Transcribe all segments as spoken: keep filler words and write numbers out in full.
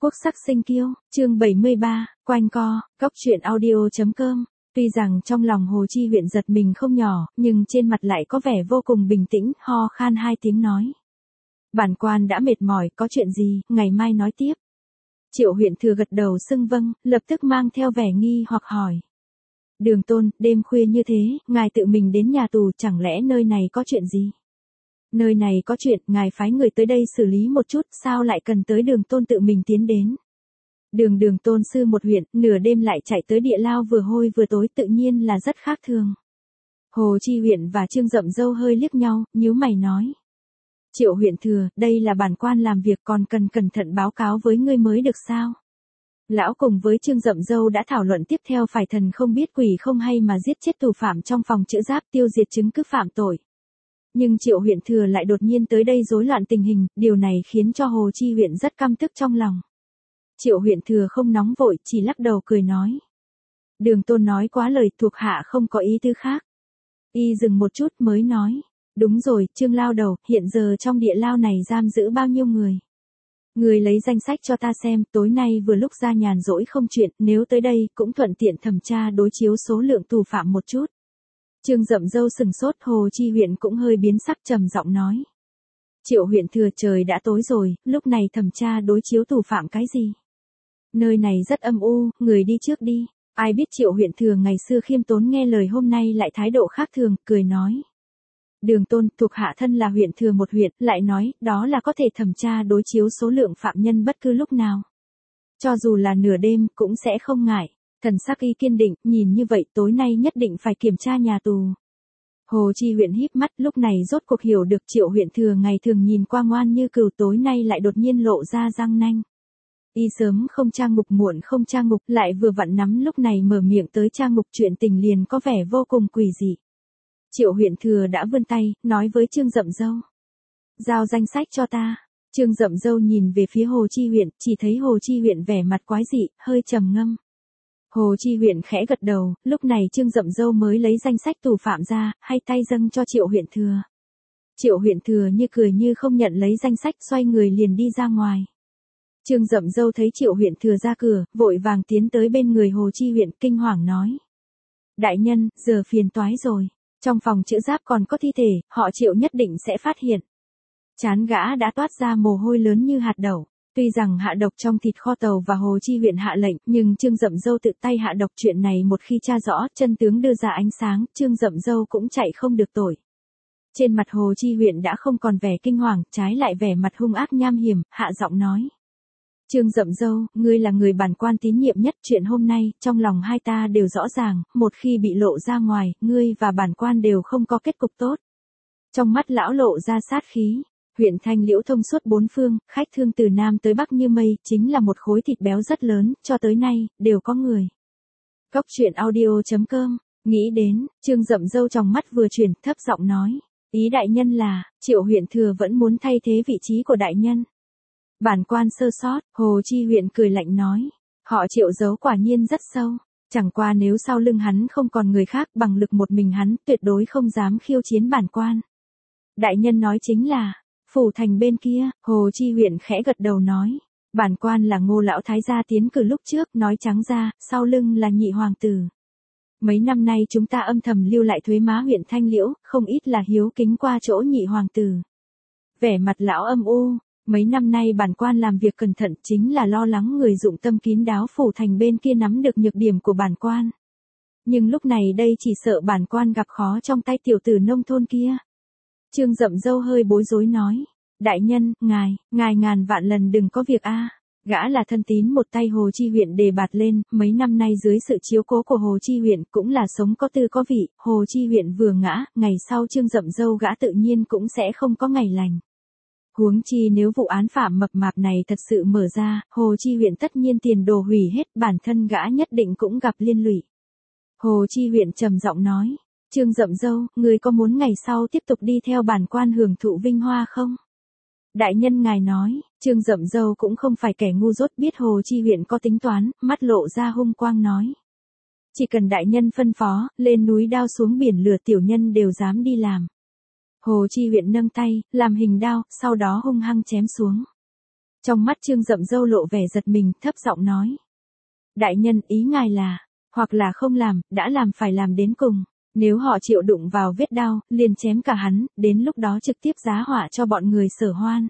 Quốc sắc sinh kiêu, chương bảy mươi ba, quanh co, cóc truyện audio chấm com. Tuy rằng trong lòng Hồ Chi Huyện giật mình không nhỏ, nhưng trên mặt lại có vẻ vô cùng bình tĩnh, ho khan hai tiếng nói. Bản quan đã mệt mỏi, có chuyện gì, ngày mai nói tiếp. Triệu Huyện Thừa gật đầu xưng vâng, lập tức mang theo vẻ nghi hoặc hỏi. Đường Tôn, đêm khuya như thế, ngài tự mình đến nhà tù, chẳng lẽ nơi này có chuyện gì? Nơi này có chuyện, ngài phái người tới đây xử lý một chút, sao lại cần tới Đường Tôn tự mình tiến đến? Đường Đường Tôn sư một huyện, nửa đêm lại chạy tới địa lao vừa hôi vừa tối, tự nhiên là rất khác thường. Hồ Chi Huyện và Trương Dậm Dâu hơi liếc nhau, nhíu mày nói. Triệu Huyện Thừa, đây là bản quan làm việc, còn cần cẩn thận báo cáo với ngươi mới được sao? Lão cùng với Trương Dậm Dâu đã thảo luận tiếp theo, phải thần không biết quỷ không hay mà giết chết tù phạm trong phòng chữ giáp, tiêu diệt chứng cứ phạm tội. Nhưng Triệu Huyện Thừa lại đột nhiên tới đây rối loạn tình hình, điều này khiến cho Hồ Chi Huyện rất căm tức trong lòng. Triệu Huyện Thừa không nóng vội, chỉ lắc đầu cười nói. Đường Tôn nói quá lời, thuộc hạ không có ý tư khác. Y dừng một chút mới nói. Đúng rồi, Trương Lao Đầu, hiện giờ trong địa lao này giam giữ bao nhiêu người? Người lấy danh sách cho ta xem, tối nay vừa lúc ra nhàn rỗi không chuyện, nếu tới đây cũng thuận tiện thẩm tra đối chiếu số lượng tù phạm một chút. Trương Dậm Dâu sừng sốt, Hồ Chi Huyện cũng hơi biến sắc, trầm giọng nói. Triệu Huyện Thừa, trời đã tối rồi, lúc này thẩm tra đối chiếu tù phạm cái gì? Nơi này rất âm u, người đi trước đi. Ai biết Triệu Huyện Thừa ngày xưa khiêm tốn nghe lời hôm nay lại thái độ khác thường, cười nói. Đường Tôn, thuộc hạ thân là huyện thừa một huyện, lại nói, đó là có thể thẩm tra đối chiếu số lượng phạm nhân bất cứ lúc nào. Cho dù là nửa đêm, cũng sẽ không ngại. Thần sắc y kiên định, nhìn như vậy tối nay nhất định phải kiểm tra nhà tù. Hồ Chi Huyện híp mắt, lúc này rốt cuộc hiểu được Triệu Huyện Thừa ngày thường nhìn qua ngoan như cừu, tối nay lại đột nhiên lộ ra răng nanh. Y sớm không tra ngục, muộn không tra ngục, lại vừa vặn nắm lúc này mở miệng tới tra ngục, chuyện tình liền có vẻ vô cùng quỷ dị. Triệu Huyện Thừa đã vươn tay, nói với Trương Dậm Dâu. Giao danh sách cho ta. Trương Dậm Dâu nhìn về phía Hồ Chi Huyện, chỉ thấy Hồ Chi Huyện vẻ mặt quái dị, hơi trầm ngâm. Hồ Chi Huyện khẽ gật đầu, lúc này Trương Dậm Dâu mới lấy danh sách tù phạm ra, hay tay dâng cho Triệu Huyện Thừa. Triệu Huyện Thừa như cười như không nhận lấy danh sách, xoay người liền đi ra ngoài. Trương Dậm Dâu thấy Triệu Huyện Thừa ra cửa, vội vàng tiến tới bên người Hồ Chi Huyện, kinh hoàng nói. Đại nhân, giờ phiền toái rồi. Trong phòng chữ giáp còn có thi thể, họ Triệu nhất định sẽ phát hiện. Chán gã đã toát ra mồ hôi lớn như hạt đậu. Tuy rằng hạ độc trong thịt kho tàu và Hồ Chi Huyện hạ lệnh, nhưng Trương Dậm Dâu tự tay hạ độc, chuyện này một khi tra rõ, chân tướng đưa ra ánh sáng, Trương Dậm Dâu cũng chạy không được tội. Trên mặt Hồ Chi Huyện đã không còn vẻ kinh hoàng, trái lại vẻ mặt hung ác nham hiểm, hạ giọng nói. Trương Dậm Dâu, ngươi là người bản quan tín nhiệm nhất, chuyện hôm nay, trong lòng hai ta đều rõ ràng, một khi bị lộ ra ngoài, ngươi và bản quan đều không có kết cục tốt. Trong mắt lão lộ ra sát khí, huyện Thanh Liễu thông suốt bốn phương, khách thương từ Nam tới Bắc như mây, chính là một khối thịt béo rất lớn, cho tới nay, đều có người. Cóc truyện audio chấm com, nghĩ đến, Trương Dậm Dâu trong mắt vừa chuyển, thấp giọng nói, ý đại nhân là, Triệu Huyện Thừa vẫn muốn thay thế vị trí của đại nhân. Bản quan sơ sót, Hồ Chi Huyện cười lạnh nói, họ Triệu giấu quả nhiên rất sâu, chẳng qua nếu sau lưng hắn không còn người khác, bằng lực một mình hắn, tuyệt đối không dám khiêu chiến bản quan. Đại nhân nói chính là, phủ thành bên kia, Hồ Chi Huyện khẽ gật đầu nói, bản quan là Ngô lão thái gia tiến cử lúc trước, nói trắng ra, sau lưng là nhị hoàng tử. Mấy năm nay chúng ta âm thầm lưu lại thuế má huyện Thanh Liễu, không ít là hiếu kính qua chỗ nhị hoàng tử. Vẻ mặt lão âm u. Mấy năm nay bản quan làm việc cẩn thận, chính là lo lắng người dụng tâm kín đáo phủ thành bên kia nắm được nhược điểm của bản quan. Nhưng lúc này đây chỉ sợ bản quan gặp khó trong tay tiểu tử nông thôn kia. Trương Dậm Dâu hơi bối rối nói. Đại nhân, ngài, ngài ngàn vạn lần đừng có việc a. Gã là thân tín một tay Hồ Chi Huyện đề bạt lên, mấy năm nay dưới sự chiếu cố của Hồ Chi Huyện cũng là sống có tư có vị, Hồ Chi Huyện vừa ngã, ngày sau Trương Dậm Dâu gã tự nhiên cũng sẽ không có ngày lành. Huống chi nếu vụ án phạm mập mạp này thật sự mở ra, Hồ Chi Huyện tất nhiên tiền đồ hủy hết, bản thân gã nhất định cũng gặp liên lụy. Hồ Chi Huyện trầm giọng nói, Trương Dậm Dâu, người có muốn ngày sau tiếp tục đi theo bản quan hưởng thụ vinh hoa không? Đại nhân ngài nói, Trương Dậm Dâu cũng không phải kẻ ngu dốt, biết Hồ Chi Huyện có tính toán, mắt lộ ra hung quang nói. Chỉ cần đại nhân phân phó, lên núi đao xuống biển lửa tiểu nhân đều dám đi làm. Hồ Chi Huyện nâng tay, làm hình đao, sau đó hung hăng chém xuống. Trong mắt Trương Dậm Dâu lộ vẻ giật mình, thấp giọng nói. Đại nhân, ý ngài là, hoặc là không làm, đã làm phải làm đến cùng. Nếu họ chịu đụng vào vết đao, liền chém cả hắn, đến lúc đó trực tiếp giá họa cho bọn người Sở Hoan.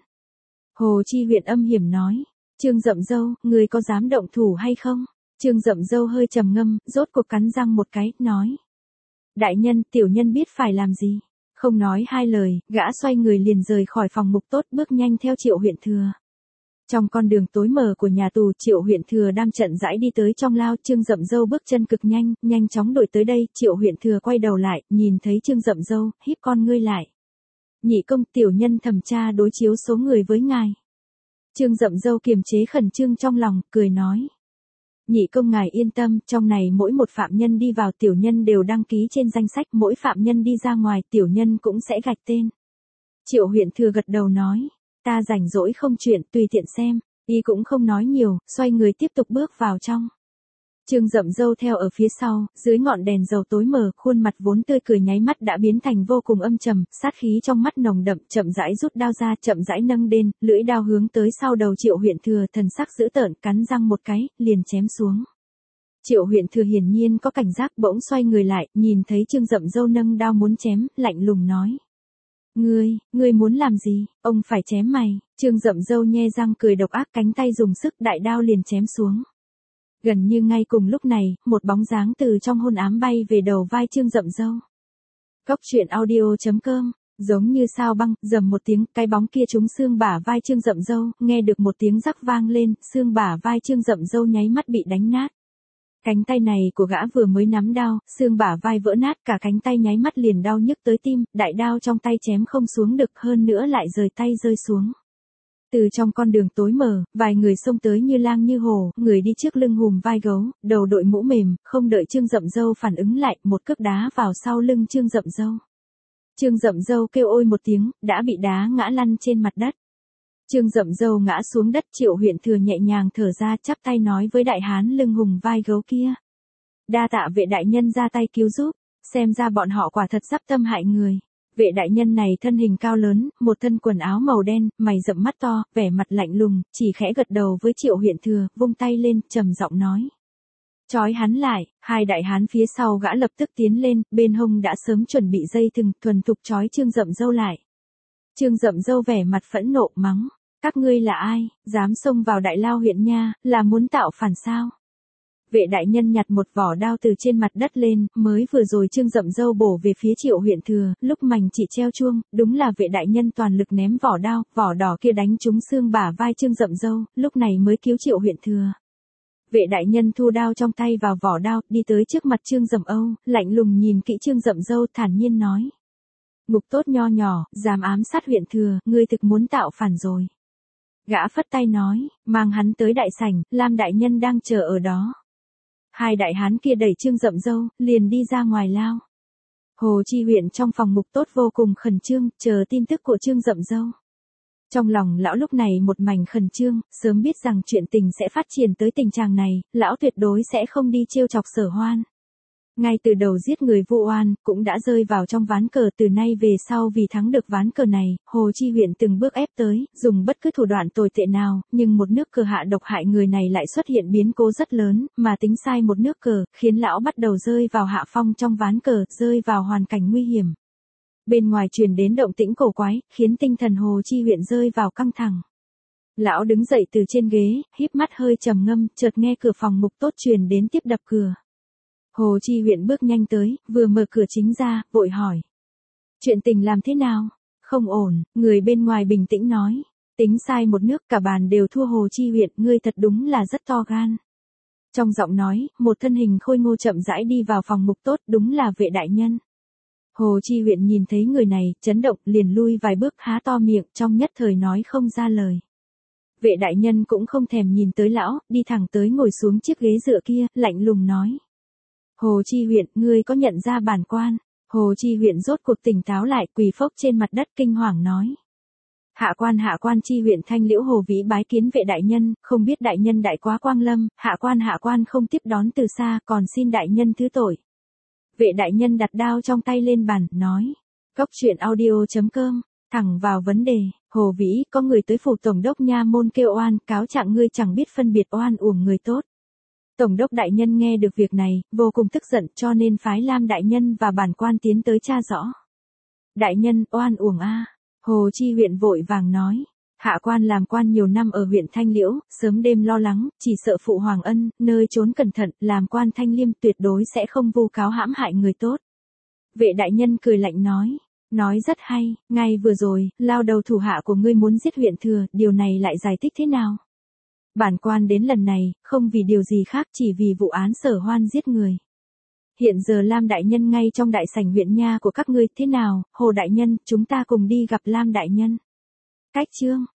Hồ Chi Huyện âm hiểm nói. Trương Dậm Dâu, người có dám động thủ hay không? Trương Dậm Dâu hơi trầm ngâm, rốt cuộc cắn răng một cái, nói. Đại nhân, tiểu nhân biết phải làm gì. Không nói hai lời, gã xoay người liền rời khỏi phòng mục tốt, bước nhanh theo Triệu Huyện Thừa. Trong con đường tối mờ của nhà tù, Triệu Huyện Thừa đam trận rãi đi tới trong lao. Trương Dậm Dâu bước chân cực nhanh, nhanh chóng đuổi tới đây. Triệu Huyện Thừa quay đầu lại, nhìn thấy Trương Dậm Dâu, híp con ngươi lại. Nhị công, tiểu nhân thẩm tra đối chiếu số người với ngài. Trương Dậm Dâu kiềm chế khẩn trương trong lòng, cười nói. Nhị công ngài yên tâm, trong này mỗi một phạm nhân đi vào tiểu nhân đều đăng ký trên danh sách, mỗi phạm nhân đi ra ngoài tiểu nhân cũng sẽ gạch tên. Triệu Huyện Thừa gật đầu nói. Ta rảnh rỗi không chuyện, tùy tiện xem. Y cũng không nói nhiều, xoay người tiếp tục bước vào trong. Trương Dậm Dâu theo ở phía sau, dưới ngọn đèn dầu tối mờ, khuôn mặt vốn tươi cười nháy mắt đã biến thành vô cùng âm trầm, sát khí trong mắt nồng đậm, chậm rãi rút đao ra, chậm rãi nâng lên, lưỡi đao hướng tới sau đầu Triệu Huyện Thừa, thần sắc dữ tợn, cắn răng một cái, liền chém xuống. Triệu Huyện Thừa hiển nhiên có cảnh giác, bỗng xoay người lại, nhìn thấy Trương Dậm Dâu nâng đao muốn chém, lạnh lùng nói. Ngươi, ngươi muốn làm gì, ông phải chém mày. Trương Dậm Dâu nhe răng cười độc ác, cánh tay dùng sức, đại đao liền chém xuống. Gần như ngay cùng lúc này, một bóng dáng từ trong hôn ám bay về đầu vai Trương Dậm Dâu. Cốc truyện audio chấm com, giống như sao băng, rầm một tiếng, cái bóng kia trúng xương bả vai Trương Dậm Dâu, nghe được một tiếng rắc vang lên, xương bả vai Trương Dậm Dâu nháy mắt bị đánh nát. Cánh tay này của gã vừa mới nắm đao, xương bả vai vỡ nát, cả cánh tay nháy mắt liền đau nhức tới tim, đại đao trong tay chém không xuống được, hơn nữa lại rời tay rơi xuống. Từ trong con đường tối mờ, vài người xông tới như lang như hổ, người đi trước lưng hùm vai gấu, đầu đội mũ mềm, không đợi Trương Dậm Dâu phản ứng lại, một cước đá vào sau lưng Trương Dậm Dâu. Trương Dậm Dâu kêu ôi một tiếng, đã bị đá ngã lăn trên mặt đất. Trương Dậm Dâu ngã xuống đất, Triệu Huyện Thừa nhẹ nhàng thở ra, chắp tay nói với đại hán lưng hùm vai gấu kia. Đa tạ vệ đại nhân ra tay cứu giúp, xem ra bọn họ quả thật sắp tâm hại người. Vệ đại nhân này thân hình cao lớn, một thân quần áo màu đen, mày rậm mắt to, vẻ mặt lạnh lùng, chỉ khẽ gật đầu với Triệu Huyện Thừa, vung tay lên, trầm giọng nói. Chói hắn lại, hai đại hán phía sau gã lập tức tiến lên, bên hông đã sớm chuẩn bị dây thừng, thuần thục chói Trương Dậm Dâu lại. Trương Dậm Dâu vẻ mặt phẫn nộ mắng, các ngươi là ai, dám xông vào đại lao huyện nha, là muốn tạo phản sao? Vệ đại nhân nhặt một vỏ đao từ trên mặt đất lên, mới vừa rồi Trương Dậm Dâu bổ về phía Triệu Huyện Thừa, lúc mảnh chỉ treo chuông, đúng là vệ đại nhân toàn lực ném vỏ đao, vỏ đỏ kia đánh trúng xương bả vai Trương Dậm Dâu, lúc này mới cứu Triệu Huyện Thừa. Vệ đại nhân thu đao trong tay vào vỏ đao, đi tới trước mặt Trương Dậm Âu, lạnh lùng nhìn kỹ Trương Dậm Dâu, thản nhiên nói. Ngục tốt nho nhỏ, dám ám sát Huyện Thừa, ngươi thực muốn tạo phản rồi. Gã phất tay nói, mang hắn tới đại sảnh, Lam đại nhân đang chờ ở đó. Hai đại hán kia đẩy Trương Dậm Dâu, liền đi ra ngoài lao. Hồ Chi Huyện trong phòng mục tốt vô cùng khẩn trương, chờ tin tức của Trương Dậm Dâu. Trong lòng lão lúc này một mảnh khẩn trương, sớm biết rằng chuyện tình sẽ phát triển tới tình trạng này, lão tuyệt đối sẽ không đi trêu chọc Sở Hoan. Ngay từ đầu giết người vô oan, cũng đã rơi vào trong ván cờ, từ nay về sau vì thắng được ván cờ này, Hồ Chi Huyện từng bước ép tới, dùng bất cứ thủ đoạn tồi tệ nào, nhưng một nước cờ hạ độc hại người này lại xuất hiện biến cố rất lớn, mà tính sai một nước cờ, khiến lão bắt đầu rơi vào hạ phong trong ván cờ, rơi vào hoàn cảnh nguy hiểm. Bên ngoài truyền đến động tĩnh cổ quái, khiến tinh thần Hồ Chi Huyện rơi vào căng thẳng. Lão đứng dậy từ trên ghế, híp mắt hơi trầm ngâm, chợt nghe cửa phòng mục tốt truyền đến tiếp đập cửa. Hồ Chi Huyện bước nhanh tới, vừa mở cửa chính ra, vội hỏi. Chuyện tình làm thế nào? Không ổn, người bên ngoài bình tĩnh nói. Tính sai một nước, cả bàn đều thua Hồ Chi Huyện, ngươi thật đúng là rất to gan. Trong giọng nói, một thân hình khôi ngô chậm rãi đi vào phòng mục tốt, đúng là vệ đại nhân. Hồ Chi Huyện nhìn thấy người này, chấn động, liền lui vài bước, há to miệng, trong nhất thời nói không ra lời. Vệ đại nhân cũng không thèm nhìn tới lão, đi thẳng tới ngồi xuống chiếc ghế dựa kia, lạnh lùng nói. Hồ Chi Huyện, ngươi có nhận ra bản quan? Hồ Chi Huyện rốt cuộc tỉnh táo lại, quỳ phốc trên mặt đất kinh hoàng nói. Hạ quan hạ quan Chi Huyện Thanh Liễu Hồ Vĩ bái kiến vệ đại nhân, không biết đại nhân đại quá quang lâm, hạ quan hạ quan không tiếp đón từ xa, còn xin đại nhân thứ tội. Vệ đại nhân đặt đao trong tay lên bàn, nói. Cốc truyện audio chấm com, thẳng vào vấn đề. Hồ Vĩ, có người tới phủ tổng đốc nha môn kêu oan, cáo trạng ngươi chẳng biết phân biệt oan uổng người tốt. Tổng đốc đại nhân nghe được việc này, vô cùng tức giận cho nên phái Lam đại nhân và bản quan tiến tới tra rõ. Đại nhân, oan uổng a. Hồ Chi huyện vội vàng nói. Hạ quan làm quan nhiều năm ở huyện Thanh Liễu, sớm đêm lo lắng, chỉ sợ phụ hoàng ân, nơi trốn cẩn thận, làm quan thanh liêm tuyệt đối sẽ không vu cáo hãm hại người tốt. Vệ đại nhân cười lạnh nói. Nói rất hay, ngay vừa rồi, lao đầu thủ hạ của ngươi muốn giết huyện thừa, điều này lại giải thích thế nào? Bản quan đến lần này, không vì điều gì khác chỉ vì vụ án Sở Hoan giết người. Hiện giờ Lam đại nhân ngay trong đại sảnh huyện nha của các ngươi, thế nào, Hồ đại nhân, chúng ta cùng đi gặp Lam đại nhân. Cách chương